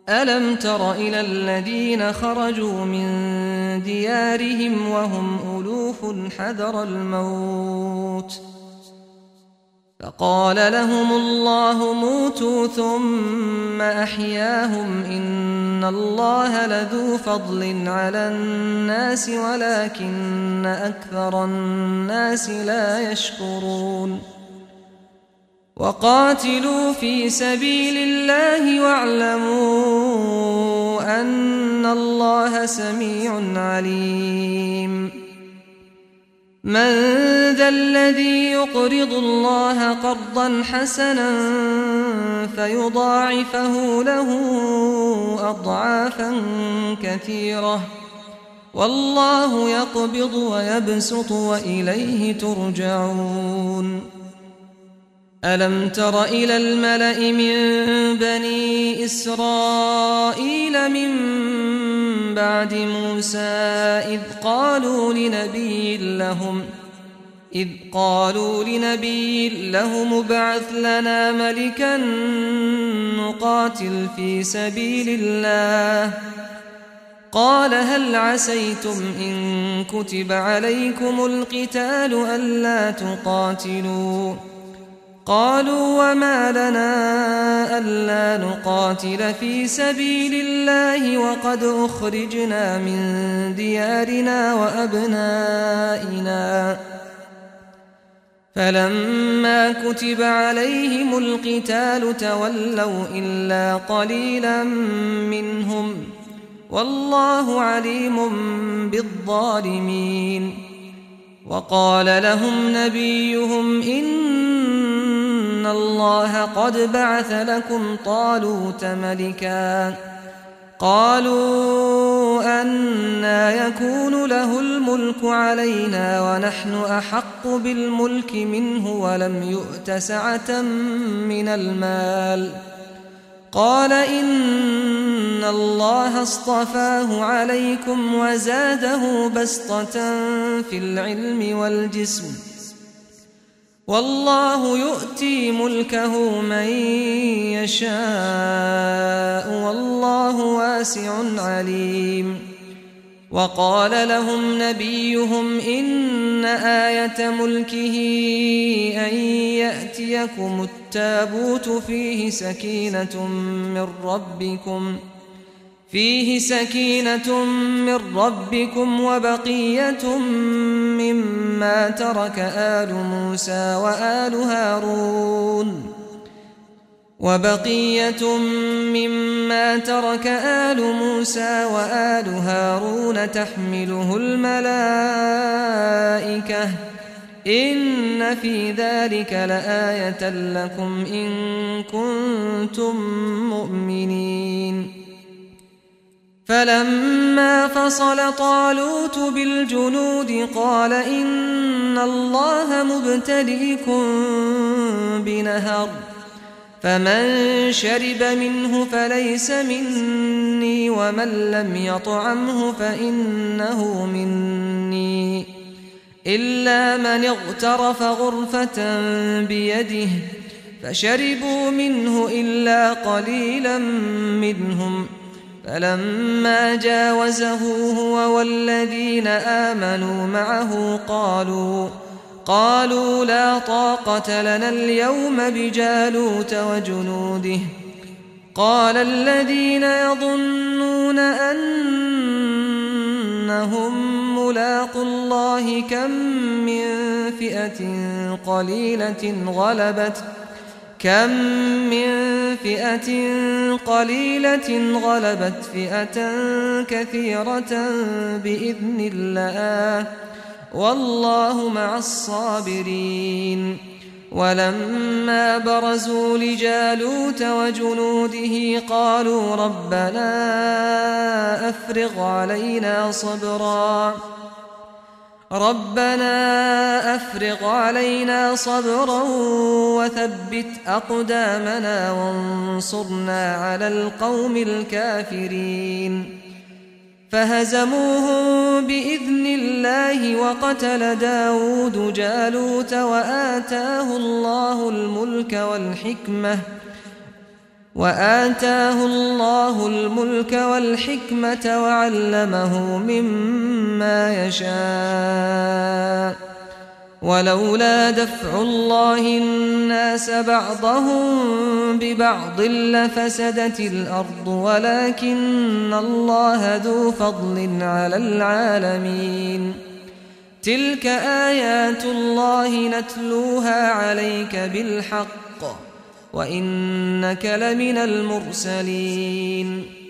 ألم تر إلى الذين خرجوا من ديارهم وهم ألوف حذر الموت فقال لهم الله موتوا ثم أحياهم إن الله لذو فضل على الناس ولكن أكثر الناس لا يشكرون وقاتلوا في سبيل الله واعلموا أن الله سميع عليم من ذا الذي يقرض الله قرضا حسنا فيضاعفه له أضعافا كثيرة والله يقبض ويبسط وإليه ترجعون ألم تر إلى الملأ من بني إسرائيل من بعد موسى إذ قالوا لنبي لهم ابعث لنا ملكا نقاتل في سبيل الله قال هل عسيتم إن كتب عليكم القتال ألا تقاتلوا قالوا وما لنا ألا نقاتل في سبيل الله وقد أخرجنا من ديارنا وأبنائنا فلما كتب عليهم القتال تولوا إلا قليلا منهم والله عليم بالظالمين وقال لهم نبيهم إن الله قد بعث لكم طالوت ملكا قالوا أنى يكون له الملك علينا ونحن أحق بالملك منه ولم يؤت سعة من المال قال إن الله اصطفاه عليكم وزاده بسطة في العلم والجسم والله يؤتي ملكه من يشاء والله واسع عليم وقال لهم نبيهم إن آية ملكه أن يأتيكم التابوت فيه سكينة من ربكم وبقية مما ترك آل موسى وآل هارون تحمله الملائكة إن في ذلك لآية لكم إن كنتم مؤمنين فلما فصل طالوت بالجنود قال إن الله مبتليكم بنهر فمن شرب منه فليس مني ومن لم يطعمه فإنه مني إلا من اغترف غرفة بيده فشربوا منه إلا قليلا منهم فلما جاوزه هو والذين آمنوا معه قالوا لا طاقة لنا اليوم بجالوت وجنوده قال الذين يظنون أنهم ملاقو الله كم من فئة قليلة غلبت فئة كثيرة بإذن الله والله مع الصابرين ولما برزوا لجالوت وجنوده قالوا ربنا أفرغ علينا صبرا وثبت أقدامنا وانصرنا على القوم الكافرين فهزموهم بإذن الله وقتل داود جالوت وآتاه الله الملك وآتاه الله الملك والحكمة وعلمه مما يشاء ولولا دفع الله الناس بعضهم ببعض لفسدت الأرض ولكن الله ذو فضل على العالمين تلك آيات الله نتلوها عليك بالحق وإنك لمن المرسلين